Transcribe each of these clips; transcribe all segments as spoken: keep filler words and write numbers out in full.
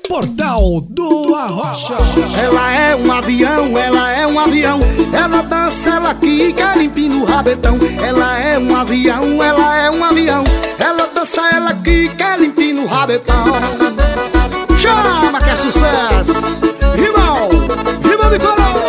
Portal do Arrocha. Ela é um avião, ela é um avião. Ela dança, ela quica, limpinha no rabetão. Ela é um avião, ela é um avião. Ela dança, ela quica, limpinha no rabetão. Chama que é sucesso. Rival, rival de coro.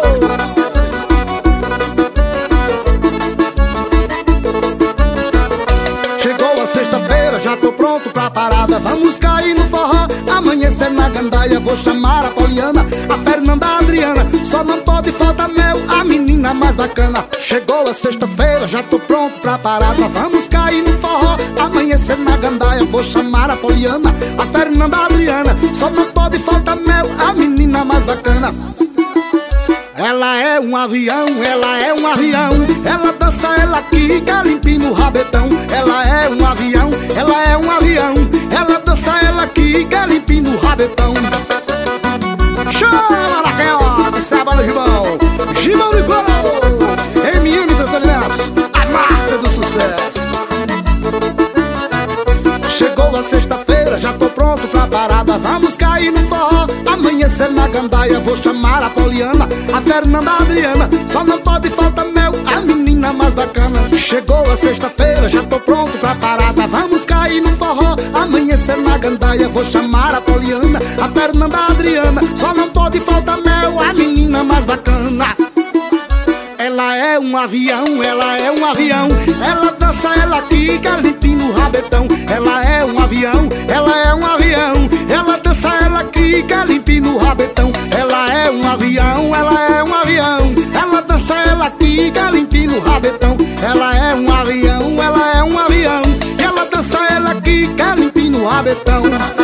Chegou a sexta-feira, já tô pronto pra parada. Vamos cair no forró, amanhecer na gandaia. Vou chamar a Poliana, a Fernanda, a Adriana. Só não pode faltar mel, a menina mais bacana. Chegou a sexta-feira, já tô pronto pra parada. Vamos cair no forró, amanhecer na gandaia. Vou chamar a Poliana, a Fernanda, a Adriana. Só não pode faltar mel, a menina mais bacana. Ela é um avião, ela é um avião. Ela dança, ela quica, limpinha no rabetão. Ela é um avião, ela é um avião. Ela dança, ela quica, limpinha no rabetão. Chama na canhota, essa é a banda Gibão. Gibão de Coro, M M Entretenimentos, a marca do sucesso. Chegou a sexta-feira, já tô pronto pra parada. Vamos cair no forró, amanhecer na gandaia. Vou chamar a Poliana, a Fernanda, a Adriana. Só não pode faltar mel, a menina mais bacana. Chegou a sexta-feira, já tô pronto pra parada. Vamos cair no forró, amanhecer na gandaia. Vou chamar a Poliana, a Fernanda, a Adriana. Só não pode faltar mel, a menina mais bacana. Ela é um avião, ela é um avião. Ela dança, ela quica, limpinha no rabetão. Ela é um avião, ela é um avião. Ela dança, ela quica, limpinha no rabetão. Ela é um avião, ela é um avião. Ela dança, ela quica, limpinha no rabetão. Ela é um avião, ela é um avião. Ela dança, ela quica, limpinha no rabetão.